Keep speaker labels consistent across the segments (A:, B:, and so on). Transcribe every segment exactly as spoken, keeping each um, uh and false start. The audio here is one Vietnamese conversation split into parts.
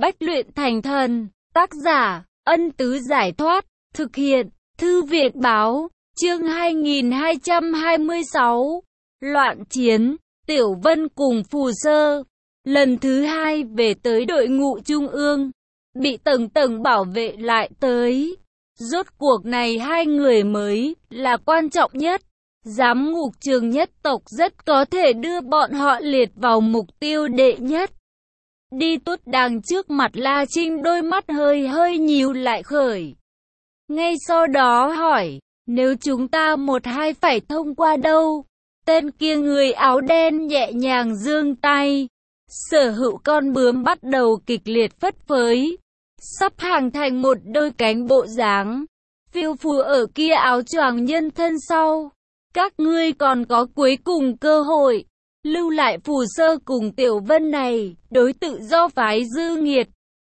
A: Bách luyện thành thần. Tác giả, Ân Tứ Giải Thoát. Thực hiện, Thư Viện Báo. Chương hai nghìn hai trăm hai mươi sáu. Loạn chiến. Tiểu Vân cùng Phù Sơ lần thứ hai về tới đội ngũ trung ương, bị tầng tầng bảo vệ lại tới. Rốt cuộc này hai người mới là quan trọng nhất. Giám ngục Trường nhất tộc rất có thể đưa bọn họ liệt vào mục tiêu đệ nhất. Đi tốt đằng trước mặt La Trinh, đôi mắt hơi hơi nhíu lại khởi. Ngay sau đó hỏi, nếu chúng ta một hai phải thông qua đâu? Tên kia người áo đen nhẹ nhàng giương tay. Sở hữu con bướm bắt đầu kịch liệt phất phới, sắp hàng thành một đôi cánh bộ dáng phiêu phù ở kia áo choàng nhân thân sau. Các ngươi còn có cuối cùng cơ hội, lưu lại Phù Sơ cùng Tiểu Vân này, đối tự do phái dư nghiệt.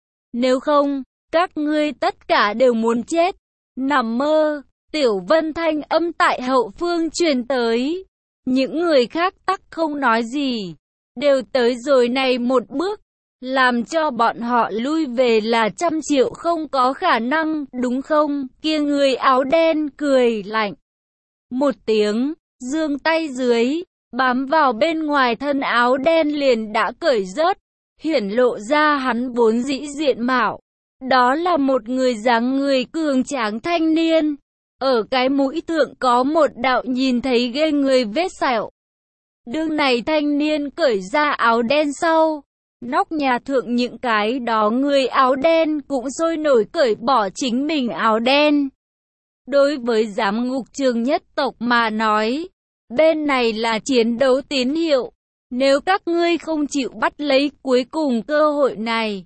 A: Nếu không, các ngươi tất cả đều muốn chết. Nằm mơ. Tiểu Vân thanh âm tại hậu phương truyền tới. Những người khác tắc không nói gì, đều tới rồi này một bước, làm cho bọn họ lui về là trăm triệu không có khả năng, đúng không? Kia người áo đen cười lạnh một tiếng, giương tay dưới, bám vào bên ngoài thân áo đen liền đã cởi rớt, hiển lộ ra hắn vốn dĩ diện mạo. Đó là một người dáng người cường tráng thanh niên. Ở cái mũi thượng có một đạo nhìn thấy ghê người vết sẹo. Đương này thanh niên cởi ra áo đen sau, nóc nhà thượng những cái đó người áo đen cũng sôi nổi cởi bỏ chính mình áo đen. Đối với giám ngục Trường nhất tộc mà nói, bên này là chiến đấu tín hiệu. Nếu các ngươi không chịu bắt lấy cuối cùng cơ hội này,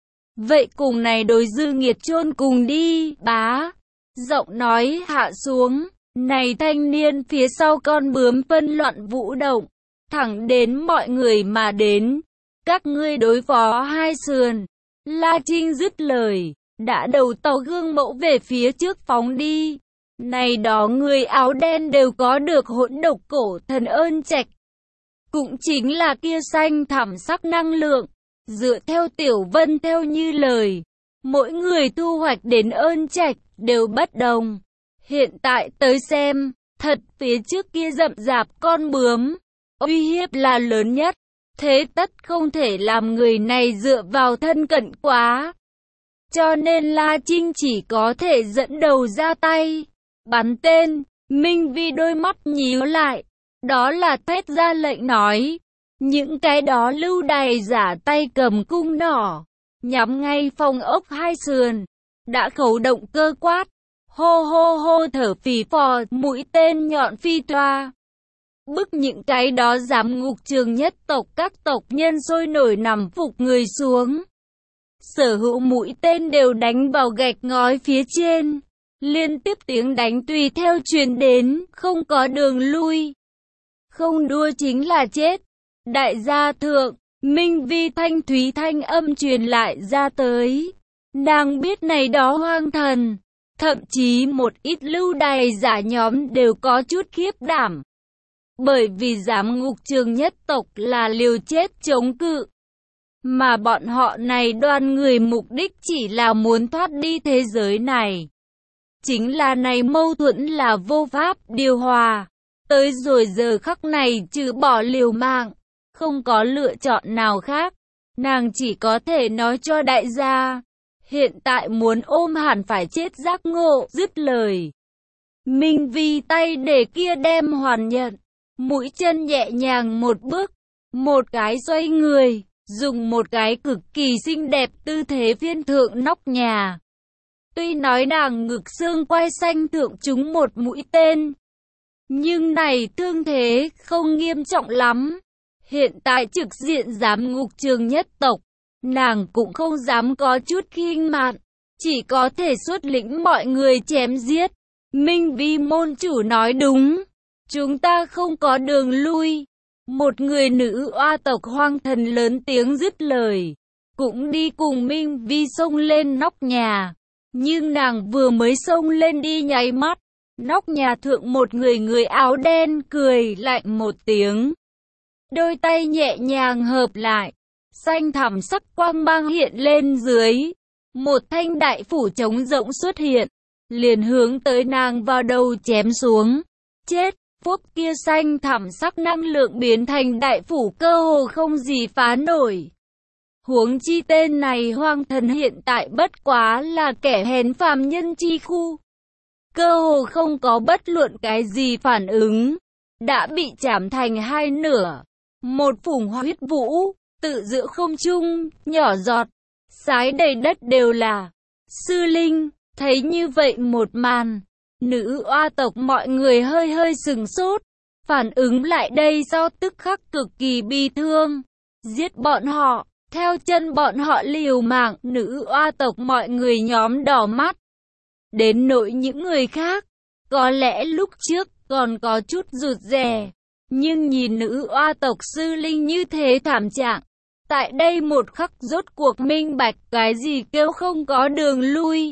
A: vậy cùng này đối dư nghiệt chôn cùng đi. Bá. Giọng nói hạ xuống, này thanh niên phía sau con bướm phân loạn vũ động, thẳng đến mọi người mà đến. Các ngươi đối phó hai sườn. La Trinh dứt lời, đã đầu tàu gương mẫu về phía trước phóng đi. Này đó người áo đen đều có được hỗn độc cổ thần ơn trạch, cũng chính là kia xanh thẳm sắc năng lượng. Dựa theo Tiểu Vân theo như lời, mỗi người thu hoạch đến ơn trạch đều bất đồng. Hiện tại tới xem, thật phía trước kia rậm rạp con bướm, uy hiếp là lớn nhất. Thế tất không thể làm người này dựa vào thân cận quá. Cho nên La Trinh chỉ có thể dẫn đầu ra tay. Bắn tên. Minh Vi đôi mắt nhíu lại. Đó là thét ra lệnh nói. Những cái đó lưu đày giả tay cầm cung nỏ, nhắm ngay phòng ốc hai sườn, đã khấu động cơ quát. Hô hô hô thở phì phò, mũi tên nhọn phi toa. Bức những cái đó giám ngục Trường nhất tộc các tộc nhân sôi nổi nằm phục người xuống. Sở hữu mũi tên đều đánh vào gạch ngói phía trên. Liên tiếp tiếng đánh tùy theo truyền đến, không có đường lui. Không đua chính là chết. Đại gia thượng, Minh Vi thanh thúy thanh âm truyền lại ra tới. Nàng biết này đó hoang thần, thậm chí một ít lưu đày giả nhóm đều có chút khiếp đảm. Bởi vì giám ngục Trường nhất tộc là liều chết chống cự, mà bọn họ này đoàn người mục đích chỉ là muốn thoát đi thế giới này. Chính là này mâu thuẫn là vô pháp điều hòa. Tới rồi giờ khắc này trừ bỏ liều mạng, không có lựa chọn nào khác. Nàng chỉ có thể nói cho đại gia, hiện tại muốn ôm hẳn phải chết giác ngộ. Dứt lời, Minh Vi tay để kia đem hoàn nhận, mũi chân nhẹ nhàng một bước, một cái xoay người, dùng một cái cực kỳ xinh đẹp tư thế phiên thượng nóc nhà. Tuy nói nàng ngực xương quai xanh thượng trúng một mũi tên, nhưng này thương thế không nghiêm trọng lắm. Hiện tại trực diện giám ngục Trường nhất tộc, nàng cũng không dám có chút khinh mạn, chỉ có thể xuất lĩnh mọi người chém giết. Minh Vi môn chủ nói đúng, chúng ta không có đường lui. Một người nữ oa tộc hoang thần lớn tiếng dứt lời, cũng đi cùng Minh Vi xông lên nóc nhà. Nhưng nàng vừa mới xông lên đi nháy mắt, nóc nhà thượng một người người áo đen cười lạnh một tiếng. Đôi tay nhẹ nhàng hợp lại, xanh thẳm sắc quang mang hiện lên dưới. Một thanh đại phủ trống rỗng xuất hiện, liền hướng tới nàng vào đầu chém xuống. Chết, phúc kia xanh thẳm sắc năng lượng biến thành đại phủ cơ hồ không gì phá nổi. Huống chi tên này hoang thần hiện tại bất quá là kẻ hèn phàm nhân chi khu. Cơ hồ không có bất luận cái gì phản ứng, đã bị chảm thành hai nửa. Một phủng huyết vũ, tự giữa không trung, nhỏ giọt, sái đầy đất đều là. Sư Linh, thấy như vậy một màn, nữ oa tộc mọi người hơi hơi sừng sốt, phản ứng lại đây sau tức khắc cực kỳ bi thương. Giết bọn họ, theo chân bọn họ liều mạng, nữ oa tộc mọi người nhóm đỏ mắt. Đến nỗi những người khác, có lẽ lúc trước còn có chút rụt rè, nhưng nhìn nữ oa tộc sư linh như thế thảm trạng, tại đây một khắc rốt cuộc minh bạch cái gì kêu không có đường lui.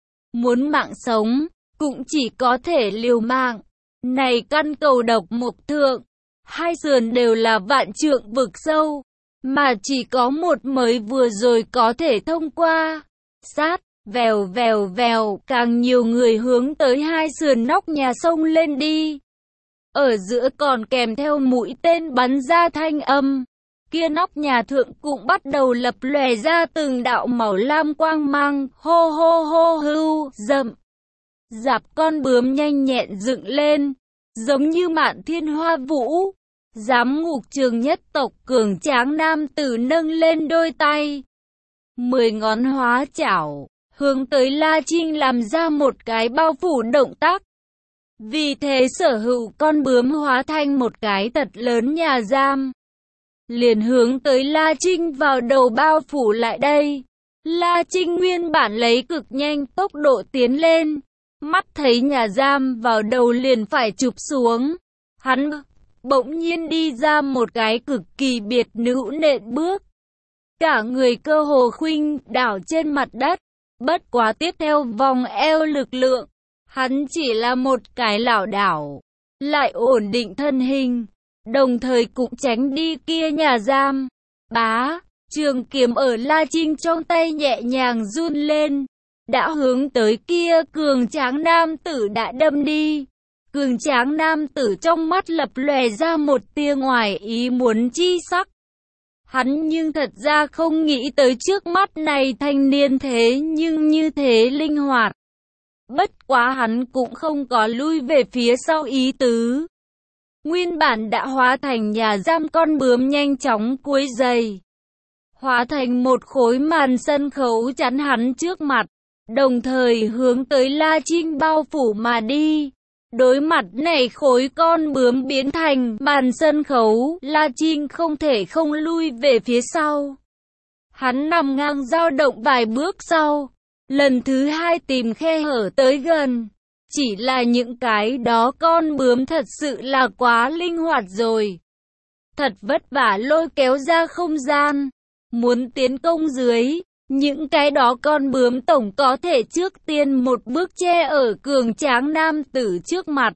A: Muốn mạng sống, cũng chỉ có thể liều mạng. Này căn cầu độc mộc thượng, hai sườn đều là vạn trượng vực sâu, mà chỉ có một mới vừa rồi có thể thông qua. Sát, vèo vèo vèo, càng nhiều người hướng tới hai sườn nóc nhà sông lên đi. Ở giữa còn kèm theo mũi tên bắn ra thanh âm. Kia nóc nhà thượng cũng bắt đầu lập lòe ra từng đạo màu lam quang mang, hô hô hô hưu, rậm. Dạp con bướm nhanh nhẹn dựng lên, giống như mạn thiên hoa vũ. Giám ngục trường nhất tộc cường tráng nam tử nâng lên đôi tay. Mười ngón hóa chảo, hướng tới La Trinh làm ra một cái bao phủ động tác. Vì thế sở hữu con bướm hóa thành một cái thật lớn nhà giam. Liền hướng tới La Trinh vào đầu bao phủ lại đây. La Trinh nguyên bản lấy cực nhanh tốc độ tiến lên. Mắt thấy nhà giam vào đầu liền phải chụp xuống. Hắn bỗng nhiên đi ra một cái cực kỳ biệt nữ nện bước. Cả người cơ hồ khuynh đảo trên mặt đất. Bất quá tiếp theo vòng eo lực lượng. Hắn chỉ là một cái lảo đảo. Lại ổn định thân hình. Đồng thời cũng tránh đi kia nhà giam. Bá, trường kiếm ở La Trinh trong tay nhẹ nhàng run lên. Đã hướng tới kia cường tráng nam tử đã đâm đi. Cường tráng nam tử trong mắt lập lòe ra một tia ngoài ý muốn chi sắc. Hắn nhưng thật ra không nghĩ tới trước mắt này thanh niên thế nhưng như thế linh hoạt. Bất quá hắn cũng không có lui về phía sau ý tứ. Nguyên bản đã hóa thành nhà giam con bướm nhanh chóng cuối giày. Hóa thành một khối màn sân khấu chắn hắn trước mặt. Đồng thời hướng tới La Trinh bao phủ mà đi. Đối mặt này khối con bướm biến thành màn sân khấu, La Trinh không thể không lui về phía sau. Hắn nằm ngang dao động vài bước sau, lần thứ hai tìm khe hở tới gần. Chỉ là những cái đó con bướm thật sự là quá linh hoạt rồi. Thật vất vả lôi kéo ra không gian, muốn tiến công dưới. Những cái đó con bướm tổng có thể trước tiên một bước che ở cường tráng nam tử trước mặt.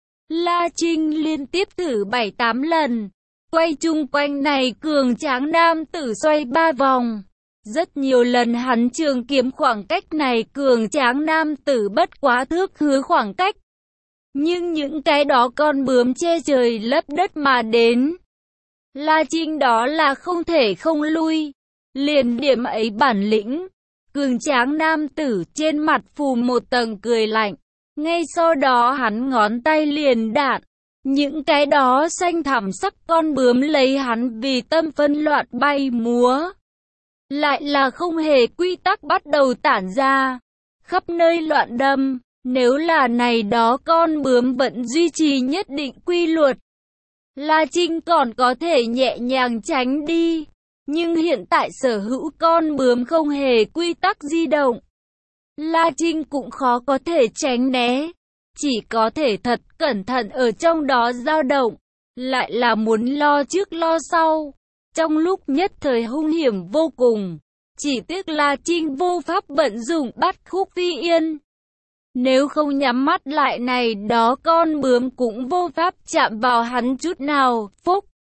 A: La Trinh liên tiếp thử bảy tám lần, quay chung quanh này cường tráng nam tử xoay ba vòng. Rất nhiều lần hắn trường kiếm khoảng cách này cường tráng nam tử bất quá thước hứa khoảng cách. Nhưng những cái đó con bướm che trời lấp đất mà đến. La Trinh đó là không thể không lui. Liền điểm ấy bản lĩnh, cường tráng nam tử trên mặt phủ một tầng cười lạnh. Ngay sau đó hắn ngón tay liền đạn. Những cái đó xanh thẳm sắc con bướm lấy hắn vì tâm phân loạn bay múa. Lại là không hề quy tắc bắt đầu tản ra, khắp nơi loạn đâm. Nếu là này đó con bướm vẫn duy trì nhất định quy luật, La Trinh còn có thể nhẹ nhàng tránh đi. Nhưng hiện tại sở hữu con bướm không hề quy tắc di động. La Trinh cũng khó có thể tránh né. Chỉ có thể thật cẩn thận ở trong đó dao động. Lại là muốn lo trước lo sau. Trong lúc nhất thời hung hiểm vô cùng. Chỉ tiếc La Trinh vô pháp vận dụng bắt khúc phi yên. Nếu không nhắm mắt lại này đó con bướm cũng vô pháp chạm vào hắn chút nào. Phúc!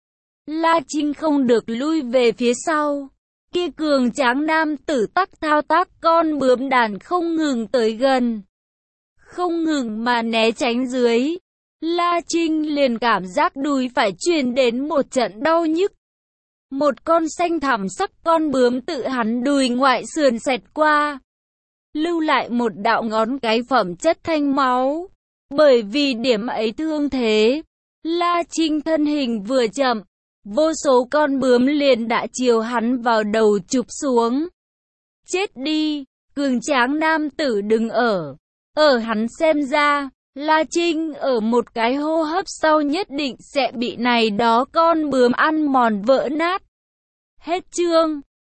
A: La Trinh không được lui về phía sau. Kia cường tráng nam tử tắc thao tác con bướm đàn không ngừng tới gần, không ngừng mà né tránh dưới. La Trinh liền cảm giác đùi phải truyền đến một trận đau nhức. Một con xanh thẳm sắc con bướm tự hắn đùi ngoại sườn xẹt qua, lưu lại một đạo ngón cái phẩm chất thanh máu. Bởi vì điểm ấy thương thế, La Trinh thân hình vừa chậm, vô số con bướm liền đã chiều hắn vào đầu chụp xuống. Chết đi, cường tráng nam tử đứng ở. Ở hắn xem ra, La Trinh ở một cái hô hấp sau nhất định sẽ bị này đó con bướm ăn mòn vỡ nát. Hết chương.